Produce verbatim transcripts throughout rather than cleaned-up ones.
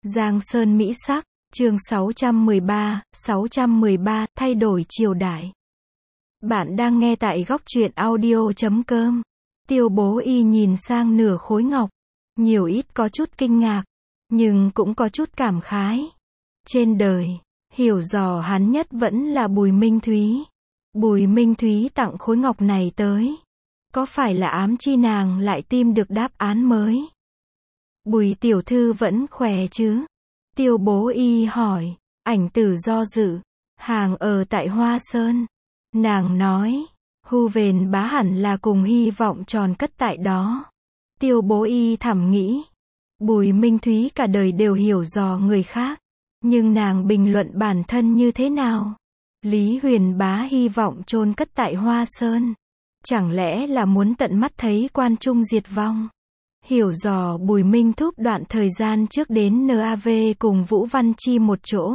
Giang Sơn Mỹ Sắc, chương sáu trăm mười ba, sáu trăm mười ba, thay đổi triều đại. Bạn đang nghe tại góc truyện audio chấm com. Tiêu Bố Y nhìn sang nửa khối ngọc, nhiều ít có chút kinh ngạc, nhưng cũng có chút cảm khái. Trên đời, hiểu dò hắn nhất vẫn là Bùi Minh Thúy. Bùi Minh Thúy tặng khối ngọc này tới, có phải là ám chi nàng lại tìm được đáp án mới? Bùi tiểu thư vẫn khỏe chứ? Tiêu Bố Y hỏi. Ảnh Tử do dự. Hàng ở tại Hoa Sơn. Nàng nói, Hu Vền Bá hẳn là cùng Hy Vọng tròn cất tại đó. Tiêu Bố Y thầm nghĩ, Bùi Minh Thúy cả đời đều hiểu dò người khác, nhưng nàng bình luận bản thân như thế nào? Lý Huyền Bá hy vọng chôn cất tại Hoa Sơn, chẳng lẽ là muốn tận mắt thấy quan trung diệt vong? Hiểu dò Bùi Minh Thúc đoạn thời gian trước đến en a vê cùng Vũ Văn Chi một chỗ.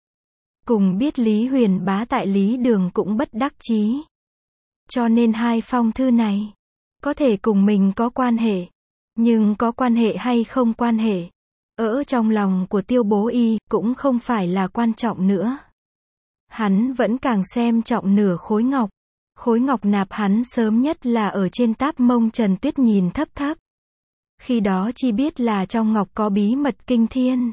Cùng biết Lý Huyền Bá tại Lý Đường cũng bất đắc chí. Cho nên hai phong thư này, có thể cùng mình có quan hệ. Nhưng có quan hệ hay không quan hệ, ở trong lòng của Tiêu Bố Y, cũng không phải là quan trọng nữa. Hắn vẫn càng xem trọng nửa khối ngọc. Khối ngọc nạp hắn sớm nhất là ở trên táp mông Trần Tuyết nhìn thấp thấp. Khi đó chỉ biết là trong ngọc có bí mật kinh thiên.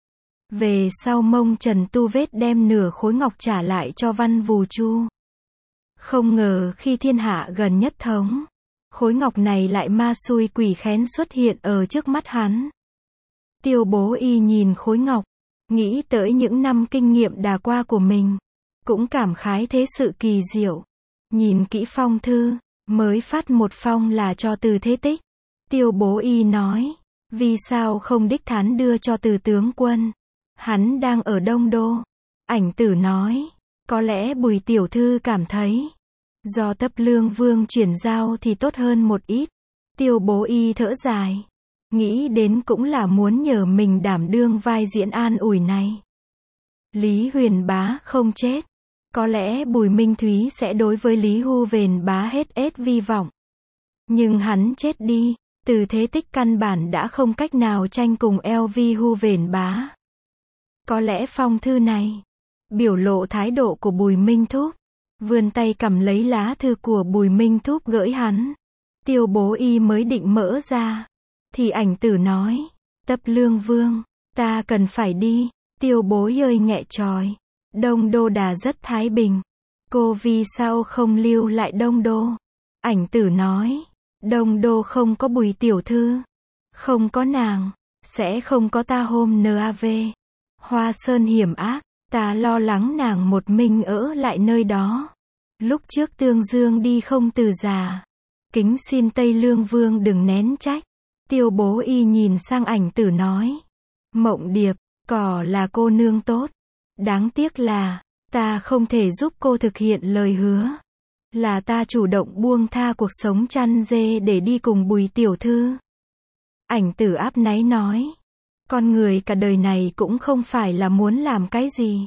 Về sau mông Trần tu vết đem nửa khối ngọc trả lại cho Văn Vù Chu. Không ngờ khi thiên hạ gần nhất thống, khối ngọc này lại ma xui quỷ khén xuất hiện ở trước mắt hắn. Tiêu Bố Y nhìn khối ngọc, nghĩ tới những năm kinh nghiệm đà qua của mình, cũng cảm khái thế sự kỳ diệu. Nhìn kỹ phong thư, mới phát một phong là cho Từ Thế Tích. Tiêu Bố Y nói, vì sao không đích thán đưa cho Từ tướng quân? Hắn đang ở Đông Đô. Ảnh Tử nói, có lẽ Bùi tiểu thư cảm thấy, do Tấp Lương Vương chuyển giao thì tốt hơn một ít. Tiêu Bố Y thở dài, nghĩ đến cũng là muốn nhờ mình đảm đương vai diễn an ủi này. Lý Huyền Bá không chết, có lẽ Bùi Minh Thúy sẽ đối với Lý Hu Vền Bá hết ết vi vọng. Nhưng hắn chết đi, Từ Thế Tích căn bản đã không cách nào tranh cùng eo vi Hu Vền Bá. Có lẽ phong thư này, biểu lộ thái độ của Bùi Minh Thúc. Vươn tay cầm lấy lá thư của Bùi Minh Thúc gửi hắn. Tiêu Bố Y mới định mở ra, thì Ảnh Tử nói, Tấp Lương Vương, ta cần phải đi. Tiêu Bố Y nghẹ tròi, Đông Đô đà rất thái bình, cô vì sao không lưu lại Đông Đô? Ảnh Tử nói, Đông Đô không có Bùi tiểu thư, không có nàng, sẽ không có ta hôm en a vê. Hoa Sơn hiểm ác, ta lo lắng nàng một mình ở lại nơi đó. Lúc trước Tương Dương đi không từ già, kính xin Tây Lương Vương đừng nén trách. Tiêu Bố Y nhìn sang Ảnh Tử nói, Mộng Điệp, cỏ là cô nương tốt, đáng tiếc là, ta không thể giúp cô thực hiện lời hứa. Là ta chủ động buông tha cuộc sống chăn dê để đi cùng Bùi tiểu thư. Ảnh Tử áp náy nói, con người cả đời này cũng không phải là muốn làm cái gì,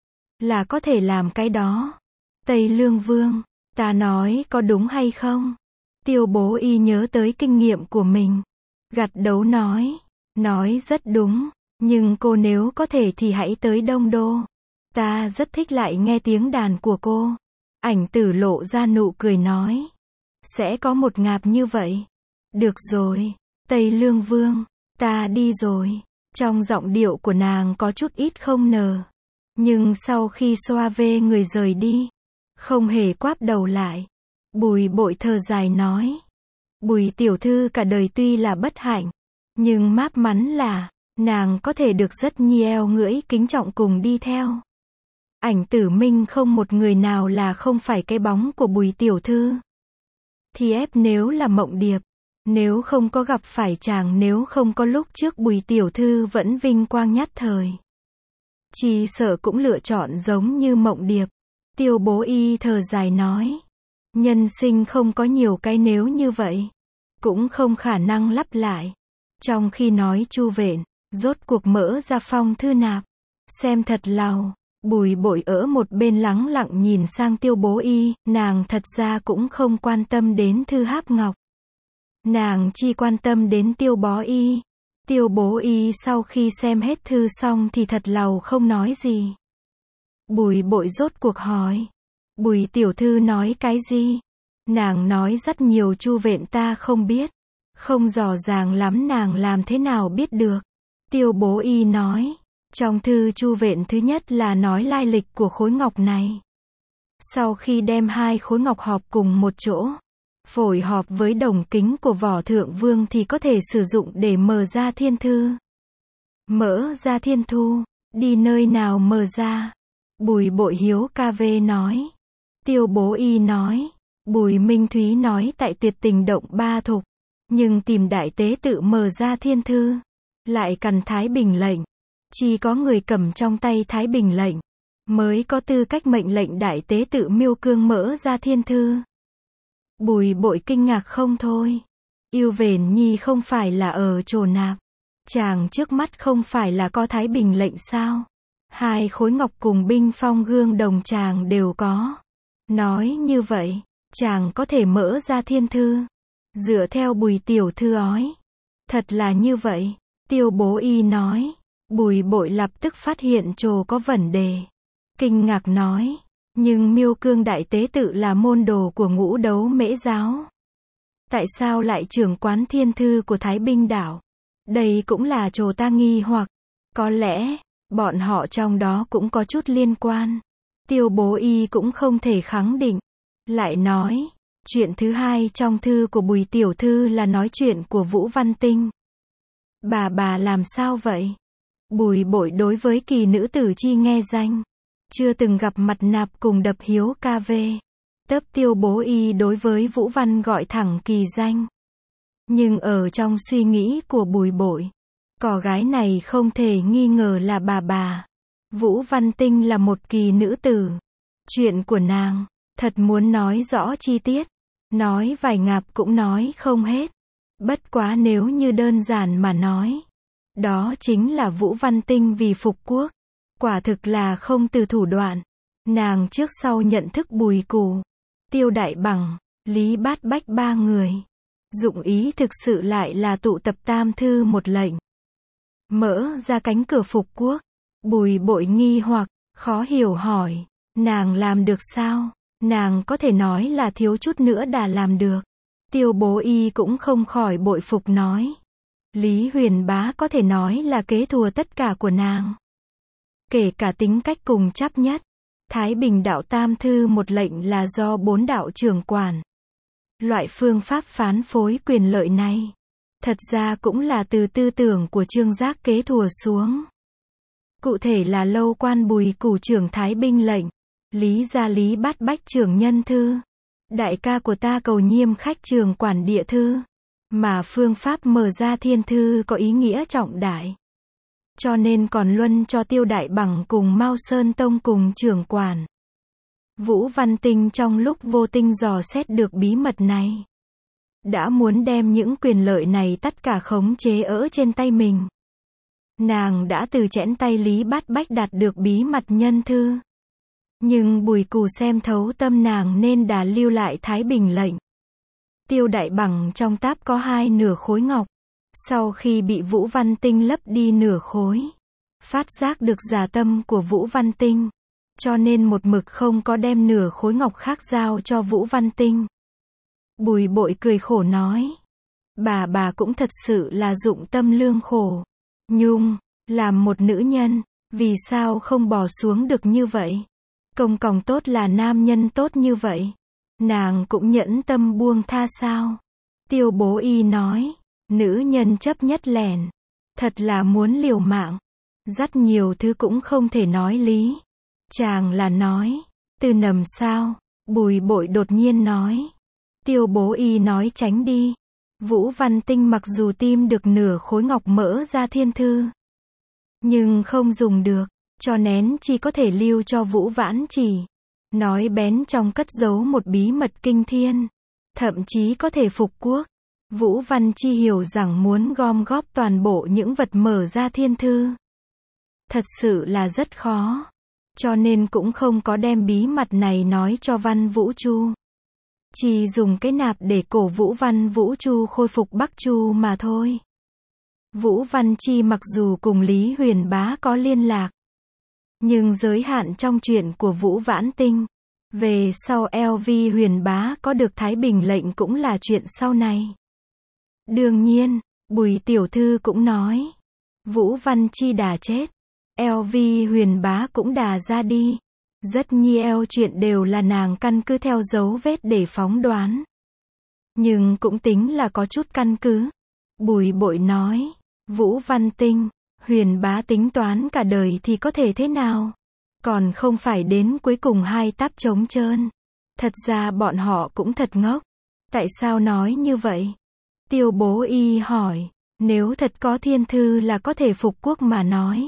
là có thể làm cái đó. Tây Lương Vương, ta nói có đúng hay không? Tiêu Bố Y nhớ tới kinh nghiệm của mình, gật đầu nói, nói rất đúng, nhưng cô nếu có thể thì hãy tới Đông Đô. Ta rất thích lại nghe tiếng đàn của cô. Ảnh Tử lộ ra nụ cười nói, sẽ có một ngạp như vậy. Được rồi, Tây Lương Vương, ta đi rồi. Trong giọng điệu của nàng có chút ít không nờ. Nhưng sau khi xoa vê người rời đi, không hề quáp đầu lại. Bùi Bội thở dài nói, Bùi tiểu thư cả đời tuy là bất hạnh, nhưng mát mắn là, nàng có thể được rất nhiều ngưỡi kính trọng cùng đi theo. Ảnh Tử minh không một người nào là không phải cái bóng của Bùi tiểu thư. Thì ép nếu là Mộng Điệp, nếu không có gặp phải chàng, nếu không có lúc trước Bùi tiểu thư vẫn vinh quang nhất thời, chỉ sợ cũng lựa chọn giống như Mộng Điệp. Tiêu Bố Y thở dài nói, nhân sinh không có nhiều cái nếu như vậy, cũng không khả năng lặp lại. Trong khi nói chu vện, rốt cuộc mở ra phong thư nạp, xem thật lào. Bùi Bội ở một bên lắng lặng nhìn sang Tiêu Bố Y, nàng thật ra cũng không quan tâm đến thư háp ngọc. Nàng chỉ quan tâm đến Tiêu Bó Y. Tiêu Bố Y sau khi xem hết thư xong thì thật lầu không nói gì. Bùi Bội rốt cuộc hỏi. Bùi tiểu thư nói cái gì? Nàng nói rất nhiều chu vện ta không biết. Không rõ ràng lắm nàng làm thế nào biết được. Tiêu Bố Y nói. Trong thư chu vện thứ nhất là nói lai lịch của khối ngọc này. Sau khi đem hai khối ngọc họp cùng một chỗ, phối hợp với đồng kính của Võ Thượng Vương thì có thể sử dụng để mở ra thiên thư. Mở ra thiên thu, đi nơi nào mở ra? Bùi Bội hiếu ca vê nói. Tiêu Bố Y nói. Bùi Minh Thúy nói tại Tuyệt Tình Động Ba Thục, nhưng tìm đại tế tự mở ra thiên thư, lại cần Thái Bình lệnh. Chỉ có người cầm trong tay Thái Bình lệnh, mới có tư cách mệnh lệnh đại tế tự Miêu Cương mở ra thiên thư. Bùi Bội kinh ngạc không thôi. Yêu Vền Nhi không phải là ở Trồ Nạp. Chàng trước mắt không phải là có Thái Bình lệnh sao? Hai khối ngọc cùng binh phong gương đồng chàng đều có. Nói như vậy, chàng có thể mở ra thiên thư. Dựa theo Bùi tiểu thư nói. Thật là như vậy. Tiêu Bố Y nói. Bùi Bội lập tức phát hiện Trồ có vấn đề. Kinh ngạc nói. Nhưng Miêu Cương đại tế tự là môn đồ của Ngũ Đấu Mễ giáo. Tại sao lại trưởng quán thiên thư của Thái Bình đảo? Đây cũng là Trồ ta nghi hoặc. Có lẽ, bọn họ trong đó cũng có chút liên quan. Tiêu Bố Y cũng không thể khẳng định. Lại nói, chuyện thứ hai trong thư của Bùi tiểu thư là nói chuyện của Vũ Văn Tinh. Bà bà làm sao vậy? Bùi Bội đối với kỳ nữ tử chi nghe danh, chưa từng gặp mặt nạp cùng đập hiếu ca vê. Tấp Tiêu Bố Y đối với Vũ Văn gọi thẳng kỳ danh. Nhưng ở trong suy nghĩ của Bùi Bội, cỏ gái này không thể nghi ngờ là bà bà. Vũ Văn Tinh là một kỳ nữ tử. Chuyện của nàng, thật muốn nói rõ chi tiết. Nói vài ngạp cũng nói không hết. Bất quá nếu như đơn giản mà nói, đó chính là Vũ Văn Tinh vì phục quốc. Quả thực là không từ thủ đoạn. Nàng trước sau nhận thức Bùi Cù, Tiêu Đại Bằng, Lý Bát Bách ba người. Dụng ý thực sự lại là tụ tập tam thư một lệnh. Mở ra cánh cửa phục quốc. Bùi Bội nghi hoặc, khó hiểu hỏi. Nàng làm được sao? Nàng có thể nói là thiếu chút nữa đã làm được. Tiêu Bố Y cũng không khỏi bội phục nói. Lý Huyền Bá có thể nói là kế thừa tất cả của nàng. Kể cả tính cách cùng chấp nhất. Thái Bình đạo tam thư một lệnh là do bốn đạo trưởng quản. Loại phương pháp phán phối quyền lợi này, thật ra cũng là từ tư tưởng của Trương Giác kế thừa xuống. Cụ thể là Lâu Quan Bùi Cù trưởng Thái Bình lệnh, Lý gia Lý Bát Bách trưởng nhân thư, đại ca của ta Cầu Nhiêm khách trưởng quản địa thư. Mà phương pháp mở ra thiên thư có ý nghĩa trọng đại. Cho nên còn luân cho Tiêu Đại Bằng cùng Mao Sơn Tông cùng trưởng quản. Vũ Văn Tinh trong lúc vô tình dò xét được bí mật này, đã muốn đem những quyền lợi này tất cả khống chế ở trên tay mình. Nàng đã từ chẽn tay Lý Bát Bách đạt được bí mật nhân thư. Nhưng Bùi Cù xem thấu tâm nàng nên đã lưu lại Thái Bình lệnh. Tiêu Đại Bằng trong táp có hai nửa khối ngọc. Sau khi bị Vũ Văn Tinh lấp đi nửa khối, phát giác được giả tâm của Vũ Văn Tinh, cho nên một mực không có đem nửa khối ngọc khác giao cho Vũ Văn Tinh. Bùi Bội cười khổ nói. Bà bà cũng thật sự là dụng tâm lương khổ. Nhung, làm một nữ nhân, vì sao không bỏ xuống được như vậy? Công còng tốt là nam nhân tốt như vậy. Nàng cũng nhẫn tâm buông tha sao? Tiêu Bố Y nói. Nữ nhân chấp nhất lẻn. Thật là muốn liều mạng. Rất nhiều thứ cũng không thể nói lý. Chàng là nói. Từ nằm sao? Bùi Bội đột nhiên nói. Tiêu Bố Y nói tránh đi. Vũ Văn Tinh mặc dù tìm được nửa khối ngọc mỡ ra thiên thư, nhưng không dùng được. Cho nén chỉ có thể lưu cho Vũ Vãn Chỉ. Nói bén trong cất giấu một bí mật kinh thiên. Thậm chí có thể phục quốc. Vũ Văn Chi hiểu rằng muốn gom góp toàn bộ những vật mở ra thiên thư, thật sự là rất khó. Cho nên cũng không có đem bí mật này nói cho Văn Vũ Chu. Chỉ dùng cái nạp để cổ vũ Văn Vũ Chu khôi phục Bắc Chu mà thôi. Vũ Văn Chi mặc dù cùng Lý Huyền Bá có liên lạc, nhưng giới hạn trong chuyện của Vũ Vãn Tinh. Về sau lờ vê Huyền Bá có được Thái Bình lệnh cũng là chuyện sau này. Đương nhiên, Bùi tiểu thư cũng nói, Vũ Văn Chi đã chết, lờ vê Huyền Bá cũng đã ra đi. Rất nhiều chuyện đều là nàng căn cứ theo dấu vết để phóng đoán. Nhưng cũng tính là có chút căn cứ. Bùi Bội nói, Vũ Văn Tinh, Huyền Bá tính toán cả đời thì có thể thế nào? Còn không phải đến cuối cùng hai táp trống trơn. Thật ra bọn họ cũng thật ngốc. Tại sao nói như vậy? Tiêu Bố Y hỏi, nếu thật có thiên thư là có thể phục quốc mà nói.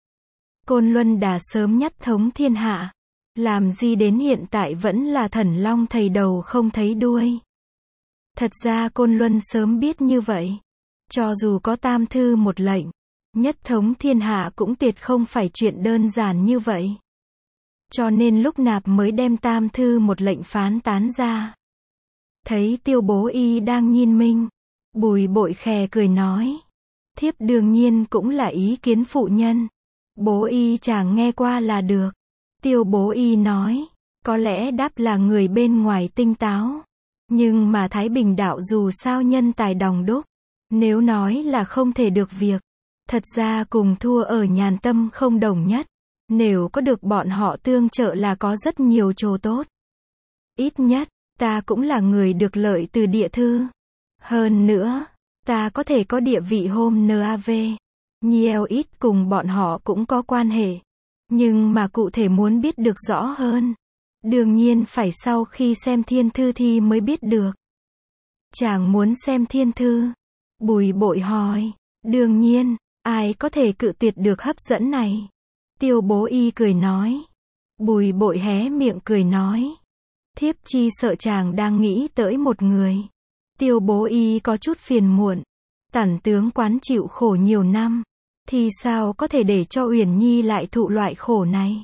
Côn Luân đã sớm nhất thống thiên hạ. Làm gì đến hiện tại vẫn là thần long thầy đầu không thấy đuôi. Thật ra Côn Luân sớm biết như vậy. Cho dù có tam thư một lệnh, nhất thống thiên hạ cũng tuyệt không phải chuyện đơn giản như vậy. Cho nên lúc nạp mới đem tam thư một lệnh phán tán ra. Thấy Tiêu Bố Y đang nhìn mình, Bùi Bội khè cười nói, thiếp đương nhiên cũng là ý kiến phụ nhân. Bố Y chàng nghe qua là được. Tiêu Bố Y nói, có lẽ đáp là người bên ngoài tinh táo. Nhưng mà Thái Bình đạo dù sao nhân tài đòng đúc. Nếu nói là không thể được việc, thật ra cùng thua ở nhàn tâm không đồng nhất. Nếu có được bọn họ tương trợ là có rất nhiều chỗ tốt. Ít nhất, ta cũng là người được lợi từ địa thư. Hơn nữa, ta có thể có địa vị hôm nav. Nhiều ít cùng bọn họ cũng có quan hệ. Nhưng mà cụ thể muốn biết được rõ hơn, đương nhiên phải sau khi xem thiên thư thì mới biết được. Chàng muốn xem thiên thư? Bùi Bội hỏi. Đương nhiên, ai có thể cự tuyệt được hấp dẫn này? Tiêu Bố Y cười nói. Bùi Bội hé miệng cười nói, thiếp chi sợ chàng đang nghĩ tới một người. Tiêu Bố Y có chút phiền muộn. Tản tướng quán chịu khổ nhiều năm, thì sao có thể để cho Uyển Nhi lại thụ loại khổ này?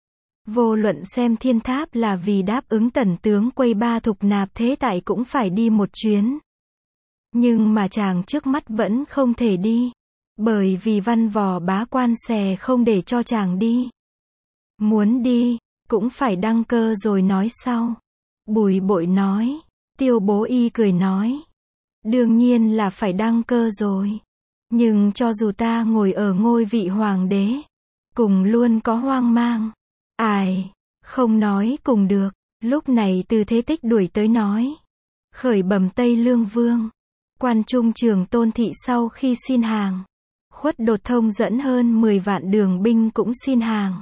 Vô luận xem thiên tháp là vì đáp ứng tần tướng quay ba thục nạp thế tại cũng phải đi một chuyến. Nhưng mà chàng trước mắt vẫn không thể đi. Bởi vì văn vò bá quan xè không để cho chàng đi. Muốn đi, cũng phải đăng cơ rồi nói sau. Bùi Bội nói. Tiêu Bố Y cười nói, đương nhiên là phải đăng cơ rồi. Nhưng cho dù ta ngồi ở ngôi vị hoàng đế, cùng luôn có hoang mang. Ai, không nói cùng được. Lúc này Từ Thế Tích đuổi tới nói, khởi bẩm Tây Lương Vương, quan trung Trường Tôn Thị sau khi xin hàng, Khuất Đột Thông dẫn hơn mười vạn đường binh cũng xin hàng.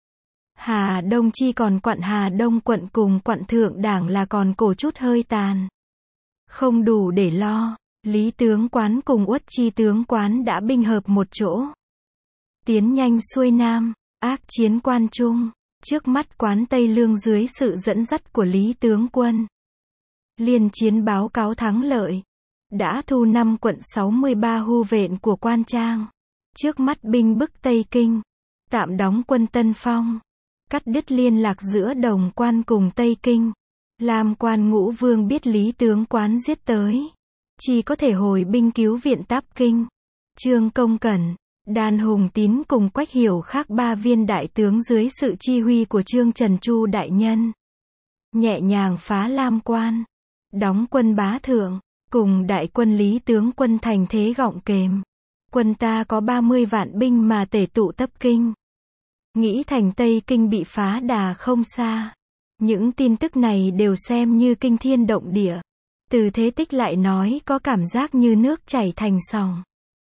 Hà Đông chi còn quận Hà Đông quận cùng quận Thượng Đảng là còn cổ chút hơi tàn. Không đủ để lo. Lý tướng quán cùng Uất Chi tướng quán đã binh hợp một chỗ. Tiến nhanh xuôi nam, ác chiến quan trung. Trước mắt quán Tây Lương dưới sự dẫn dắt của Lý tướng quân. Liên chiến báo cáo thắng lợi. Đã thu năm quận sáu mươi ba hu vện của Quan Trang. Trước mắt binh bức Tây Kinh. Tạm đóng quân Tân Phong. Cắt đứt liên lạc giữa Đồng Quan cùng Tây Kinh. Lam Quan Ngũ Vương biết Lý tướng quán giết tới, chỉ có thể hồi binh cứu viện Táp Kinh. Trương Công Cẩn, Đan Hùng Tín cùng Quách Hiểu khác ba viên đại tướng dưới sự chi huy của Trương Trần Chu đại nhân, nhẹ nhàng phá Lam Quan, đóng quân Bá Thượng, cùng đại quân Lý tướng quân thành thế gọng kềm. Quân ta có ba mươi vạn binh mà tể tụ Tấp Kinh. Nghĩ thành Tây Kinh bị phá đà không xa. Những tin tức này đều xem như kinh thiên động địa. Từ Thế Tích lại nói có cảm giác như nước chảy thành sòng.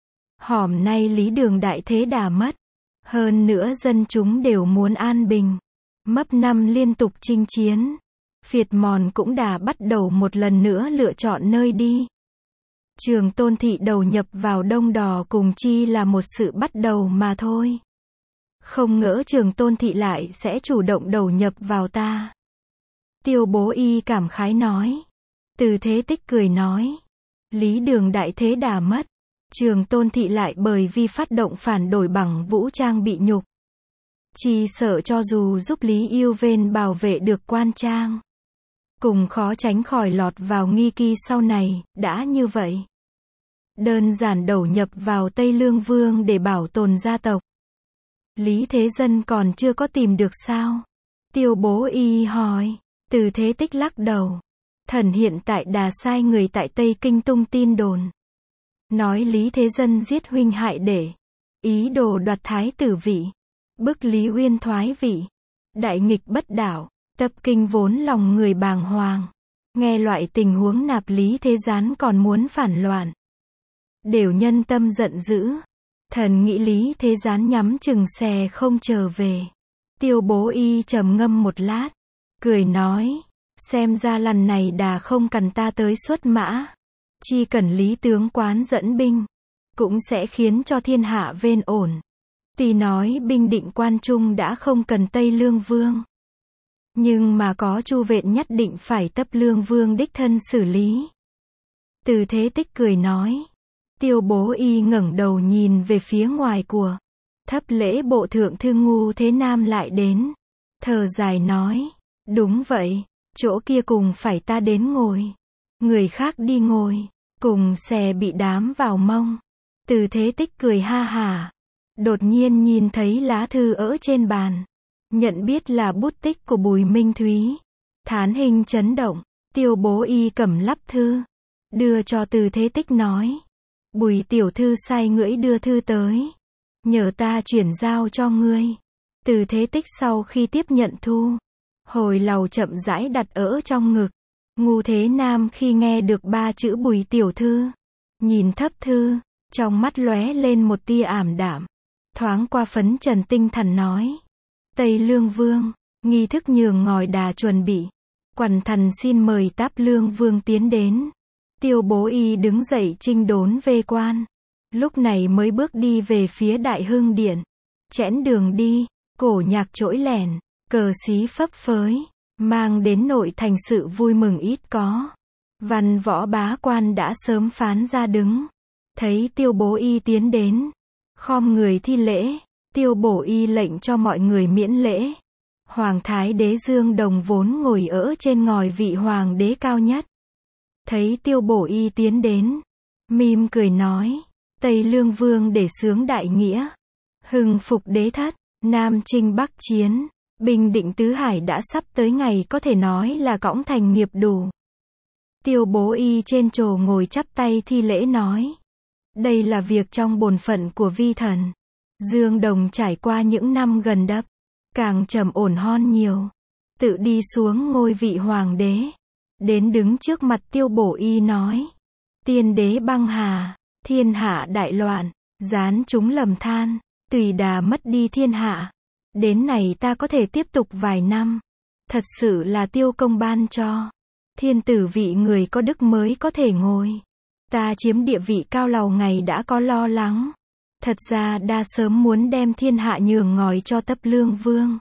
Hòm nay Lý Đường đại thế đã mất. Hơn nữa dân chúng đều muốn an bình. Mấp năm liên tục chinh chiến. Phiệt mòn cũng đã bắt đầu một lần nữa lựa chọn nơi đi. Trường Tôn Thị đầu nhập vào Đông Đò cùng chi là một sự bắt đầu mà thôi. Không ngỡ Trường Tôn Thị lại sẽ chủ động đầu nhập vào ta. Tiêu Bố Y cảm khái nói. Từ Thế Tích cười nói. Lý Đường đại thế đã mất. Trường Tôn Thị lại bởi vì phát động phản đổi bằng vũ trang bị nhục. Chỉ sợ cho dù giúp Lý Yêu Vên bảo vệ được Quan Trang, cùng khó tránh khỏi lọt vào nghi kỳ sau này. Đã như vậy, đơn giản đầu nhập vào Tây Lương Vương để bảo tồn gia tộc. Lý Thế Dân còn chưa có tìm được sao? Tiêu Bố Y hỏi. Từ Thế Tích lắc đầu. Thần hiện tại đà sai người tại Tây Kinh tung tin đồn. Nói Lý Thế Dân giết huynh hại đệ. Ý đồ đoạt thái tử vị. Bức Lý Uyên thoái vị. Đại nghịch bất đạo. Tập kinh vốn lòng người bàng hoàng. Nghe loại tình huống nạp Lý Thế Gián còn muốn phản loạn. Đều nhân tâm giận dữ. Thần nghĩ Lý Thế Gián nhắm chừng xe không trở về. Tiêu Bố Y trầm ngâm một lát. Cười nói. Xem ra lần này đà không cần ta tới xuất mã. Chỉ cần Lý tướng quán dẫn binh. Cũng sẽ khiến cho thiên hạ vên ổn. Tuy nói binh định quan trung đã không cần Tây Lương Vương. Nhưng mà có Chu Vện nhất định phải Tấp Lương Vương đích thân xử lý. Từ Thế Tích cười nói. Tiêu Bố Y ngẩng đầu nhìn về phía ngoài của. Thấp lễ bộ thượng thư Ngu Thế Nam lại đến. Thở dài nói. Đúng vậy, chỗ kia cùng phải ta đến ngồi. Người khác đi ngồi, cùng xe bị đám vào mông. Từ Thế Tích cười ha hả. Đột nhiên nhìn thấy lá thư ở trên bàn. Nhận biết là bút tích của Bùi Minh Thúy. Thán hình chấn động. Tiêu Bố Y cầm lắp thư. Đưa cho Từ Thế Tích nói. Bùi tiểu thư sai ngưỡi đưa thư tới. Nhờ ta chuyển giao cho ngươi. Từ Thế Tích sau khi tiếp nhận thu. Hồi lầu chậm rãi đặt ở trong ngực. Ngu Thế Nam khi nghe được ba chữ Bùi tiểu thư. Nhìn thấp thư. Trong mắt lóe lên một tia ảm đạm. Thoáng qua phấn trần tinh thần nói. Tây Lương Vương. Nghi thức nhường ngòi đà chuẩn bị. Quần thần xin mời Táp Lương Vương tiến đến. Tiêu Bố Y đứng dậy chinh đốn về quan. Lúc này mới bước đi về phía Đại Hưng Điện. Chẽn đường đi, cổ nhạc trỗi lẻn, cờ xí phấp phới, mang đến nội thành sự vui mừng ít có. Văn võ bá quan đã sớm phán ra đứng. Thấy Tiêu Bố Y tiến đến, khom người thi lễ. Tiêu Bố Y lệnh cho mọi người miễn lễ. Hoàng thái đế Dương Đồng vốn ngồi ở trên ngòi vị hoàng đế cao nhất. Thấy Tiêu Bố Y tiến đến, mỉm cười nói. Tây Lương Vương để xướng đại nghĩa. Hưng phục đế thất, Nam chinh Bắc chiến. Bình định tứ hải đã sắp tới ngày có thể nói là cõng thành nghiệp đủ. Tiêu Bố Y trên trồ ngồi chắp tay thi lễ nói. Đây là việc trong bổn phận của vi thần. Dương Đồng trải qua những năm gần đắp. Càng trầm ổn hơn nhiều. Tự đi xuống ngôi vị hoàng đế. Đến đứng trước mặt Tiêu Bố Y nói. Tiên đế băng hà. Thiên hạ đại loạn. Gián chúng lầm than. Tùy đà mất đi thiên hạ. Đến này ta có thể tiếp tục vài năm. Thật sự là Tiêu công ban cho. Thiên tử vị người có đức mới có thể ngồi. Ta chiếm địa vị cao lầu ngày đã có lo lắng. Thật ra đa sớm muốn đem thiên hạ nhường ngòi cho Tấp Lương Vương.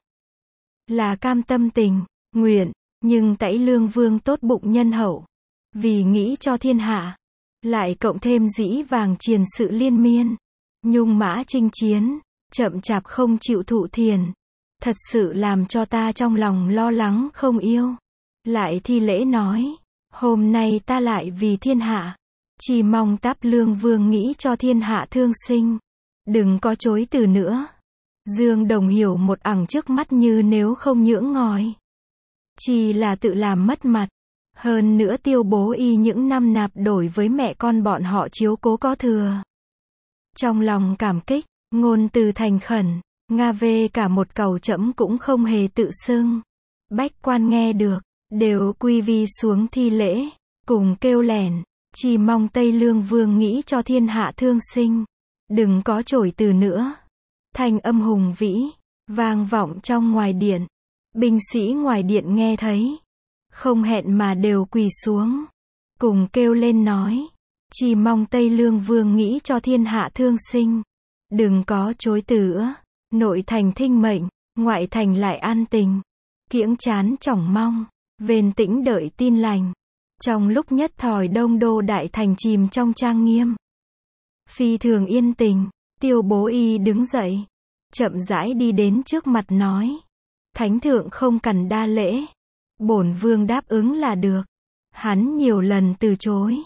Là cam tâm tình, nguyện, nhưng Tẩy Lương Vương tốt bụng nhân hậu. Vì nghĩ cho thiên hạ. Lại cộng thêm dĩ vàng triền sự liên miên. Nhung mã chinh chiến, chậm chạp không chịu thụ thiền. Thật sự làm cho ta trong lòng lo lắng không yêu. Lại thi lễ nói. Hôm nay ta lại vì thiên hạ. Chỉ mong Táp Lương Vương nghĩ cho thiên hạ thương sinh. Đừng có chối từ nữa. Dương Đồng hiểu một ẳng trước mắt như nếu không nhưỡng ngòi. Chỉ là tự làm mất mặt. Hơn nữa Tiêu Bố Y những năm nạp đổi với mẹ con bọn họ chiếu cố có thừa. Trong lòng cảm kích, ngôn từ thành khẩn, Nga về cả một cầu chẫm cũng không hề tự xưng. Bách quan nghe được, đều quy vi xuống thi lễ, cùng kêu lẻn, chỉ mong Tây Lương Vương nghĩ cho thiên hạ thương sinh. Đừng có chổi từ nữa. Thanh âm hùng vĩ, vang vọng trong ngoài điện. Binh sĩ ngoài điện nghe thấy. Không hẹn mà đều quỳ xuống. Cùng kêu lên nói. Chỉ mong Tây Lương Vương nghĩ cho thiên hạ thương sinh. Đừng có chối từ. Nội thành thinh mệnh, ngoại thành lại an tình. Kiễng chán chỏng mong. Vền tĩnh đợi tin lành. Trong lúc nhất thời đông đô đại thành chìm trong trang nghiêm. Phi thường yên tình. Tiêu Bố Y đứng dậy. Chậm rãi đi đến trước mặt nói. Thánh thượng không cần đa lễ. Bổn vương đáp ứng là được. Hắn nhiều lần từ chối.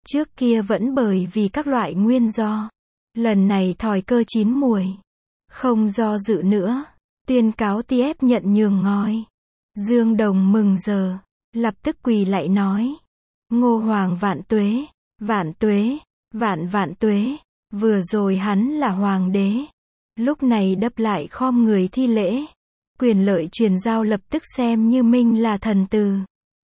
Trước kia vẫn bởi vì các loại nguyên do. Lần này thỏi cơ chín muồi. Không do dự nữa. Tuyên cáo tiếp nhận nhường ngôi. Dương Đồng mừng giờ. Lập tức quỳ lại nói. Ngô Hoàng vạn tuế. Vạn tuế. Vạn vạn tuế. Vừa rồi hắn là hoàng đế. Lúc này đập lại khom người thi lễ. Quyền lợi truyền giao lập tức xem như minh là thần từ.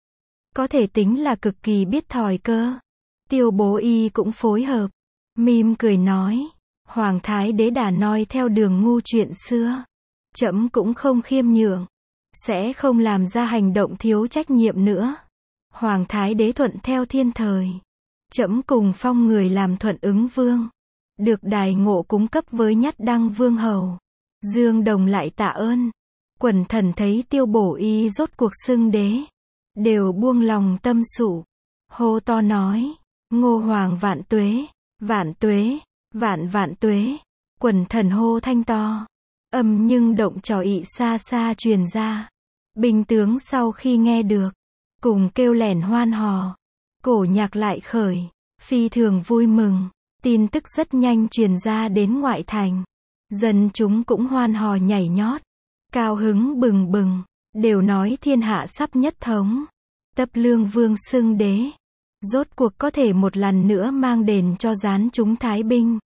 Có thể tính là cực kỳ biết thỏi cơ. Tiêu Bố Y cũng phối hợp. Mỉm cười nói. Hoàng thái đế đã nói theo đường ngu chuyện xưa. Trẫm cũng không khiêm nhượng. Sẽ không làm ra hành động thiếu trách nhiệm nữa. Hoàng thái đế thuận theo thiên thời. Trẫm cùng phong người làm thuận ứng vương. Được đài ngộ cúng cấp với Nhất Đăng vương hầu. Dương Đồng lại tạ ơn. Quần thần thấy Tiêu Bổ Y rốt cuộc xưng đế. Đều buông lòng tâm sụ. Hô to nói. Ngô Hoàng vạn tuế. Vạn tuế. Vạn vạn tuế. Quần thần hô thanh to. Âm nhưng động trò ị xa xa truyền ra. Binh tướng sau khi nghe được. Cùng kêu lẻn hoan hò. Cổ nhạc lại khởi. Phi thường vui mừng. Tin tức rất nhanh truyền ra đến ngoại thành. Dân chúng cũng hoan hò nhảy nhót. Cao hứng bừng bừng. Đều nói thiên hạ sắp nhất thống. Tấp Lương Vương xưng đế. Rốt cuộc có thể một lần nữa mang đền cho gián chúng Thái binh.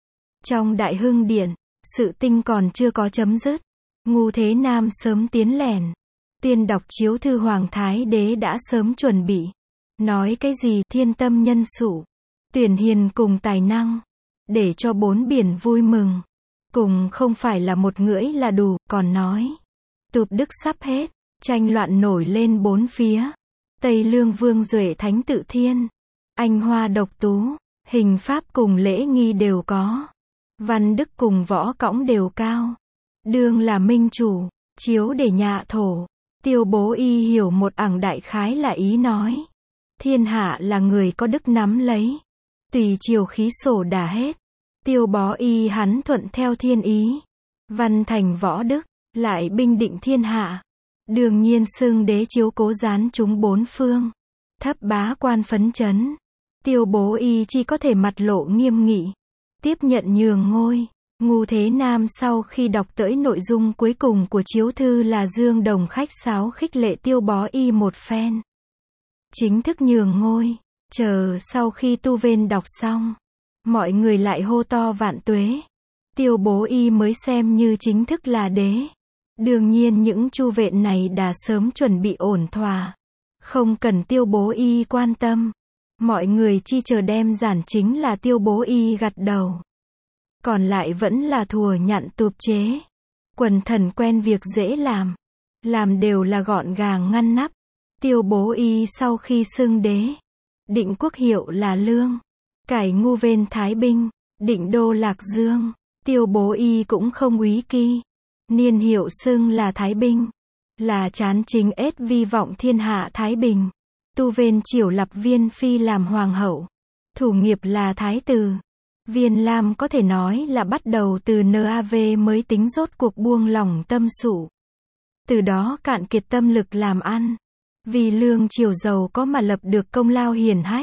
Trong Đại Hưng Điện, sự tinh còn chưa có chấm dứt. Ngu Thế Nam sớm tiến lẻn. Tuyên đọc chiếu thư Hoàng Thái Đế đã sớm chuẩn bị. Nói cái gì thiên tâm nhân sụ. Tuyển hiền cùng tài năng. Để cho bốn biển vui mừng. Cùng không phải là một ngưỡi là đủ, còn nói. Tụp đức sắp hết. Tranh loạn nổi lên bốn phía. Tây Lương Vương Duệ Thánh tự thiên. Anh hoa độc tú. Hình pháp cùng lễ nghi đều có. Văn đức cùng võ cõng đều cao. Đương là minh chủ. Chiếu để nhạ thổ. Tiêu Bố Y hiểu một ảng đại khái là ý nói. Thiên hạ là người có đức nắm lấy. Tùy chiều khí sổ đả hết. Tiêu Bó Y hắn thuận theo thiên ý. Văn thành võ đức. Lại binh định thiên hạ. Đương nhiên xưng đế chiếu cố gián chúng bốn phương. Thấp bá quan phấn chấn. Tiêu Bố Y chỉ có thể mặt lộ nghiêm nghị. Tiếp nhận nhường ngôi. Ngu Thế Nam sau khi đọc tới nội dung cuối cùng của chiếu thư là Dương Đồng khách sáo khích lệ Tiêu Bó Y một phen. Chính thức nhường ngôi. Chờ sau khi tu vên đọc xong. Mọi người lại hô to vạn tuế. Tiêu Bố Y mới xem như chính thức là đế. Đương nhiên những chu vệ này đã sớm chuẩn bị ổn thỏa. Không cần Tiêu Bố Y quan tâm. Mọi người chi chờ đem giản chính là Tiêu Bố Y gật đầu. Còn lại vẫn là thùa nhặn tụp chế. Quần thần quen việc dễ làm. Làm đều là gọn gàng ngăn nắp. Tiêu Bố Y sau khi xưng đế. Định quốc hiệu là Lương. Cải ngu vên Thái binh. Định đô Lạc Dương. Tiêu Bố Y cũng không úy kỳ. Niên hiệu xưng là Thái binh. Là chán chính ết vi vọng thiên hạ Thái bình. Tu vên triều lập Viên Phi làm hoàng hậu. Thủ nghiệp là Thái tử. Viên Lam có thể nói là bắt đầu từ Nav mới tính rốt cuộc buông lỏng tâm sụ. Từ đó cạn kiệt tâm lực làm ăn. Vì lương triều giàu có mà lập được công lao hiển hách.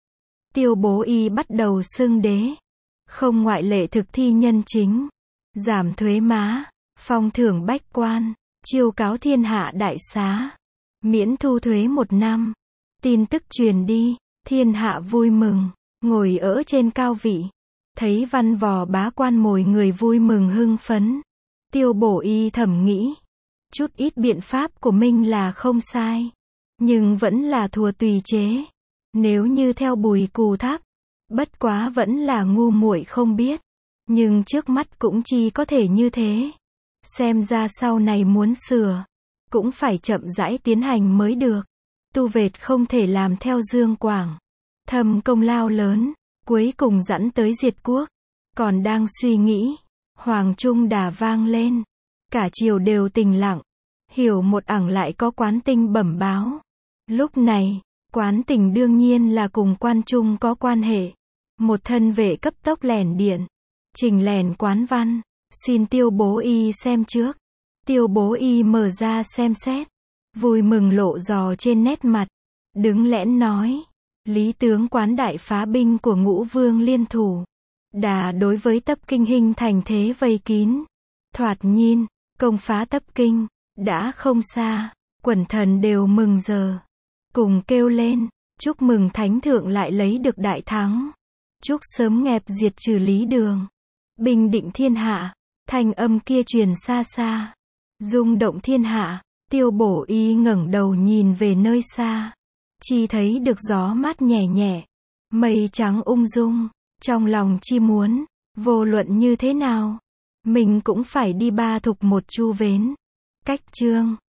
Tiêu Bố Y bắt đầu xưng đế. Không ngoại lệ thực thi nhân chính. Giảm thuế má. Phong thưởng bách quan. Chiêu cáo thiên hạ đại xá. Miễn thu thuế một năm. Tin tức truyền đi. Thiên hạ vui mừng. Ngồi ở trên cao vị. Thấy văn vò bá quan mồi người vui mừng hưng phấn. Tiêu Bổ Y thầm nghĩ. Chút ít biện pháp của mình là không sai. Nhưng vẫn là thua tùy chế. Nếu như theo Bùi Cù Tháp. Bất quá vẫn là ngu muội không biết. Nhưng trước mắt cũng chỉ có thể như thế. Xem ra sau này muốn sửa. Cũng phải chậm rãi tiến hành mới được. Tu vệt không thể làm theo Dương Quảng. Thầm công lao lớn. Cuối cùng dẫn tới diệt quốc. Còn đang suy nghĩ. Hoàng trung đà vang lên. Cả triều đều tình lặng. Hiểu một ảng lại có Quán Tinh bẩm báo. Lúc này, Quán Tình đương nhiên là cùng quan trung có quan hệ. Một thân vệ cấp tốc lẻn điện. Trình lẻn Quán Văn. Xin Tiêu Bố Y xem trước. Tiêu Bố Y mở ra xem xét. Vui mừng lộ giò trên nét mặt. Đứng lẽn nói. Lý tướng quán đại phá binh của Ngũ Vương liên thủ, đà đối với Tấp Kinh hình thành thế vây kín. Thoạt nhìn, công phá Tấp Kinh, đã không xa, quần thần đều mừng giờ. Cùng kêu lên, chúc mừng Thánh Thượng lại lấy được đại thắng. Chúc sớm nghẹp diệt trừ Lý Đường. Bình định thiên hạ, thanh âm kia truyền xa xa. Rung động thiên hạ, Tiêu Bổ Y ngẩng đầu nhìn về nơi xa. Chỉ thấy được gió mát nhẹ nhẹ, mây trắng ung dung, trong lòng chi muốn, vô luận như thế nào, mình cũng phải đi ba thục một chu vến. Cách chương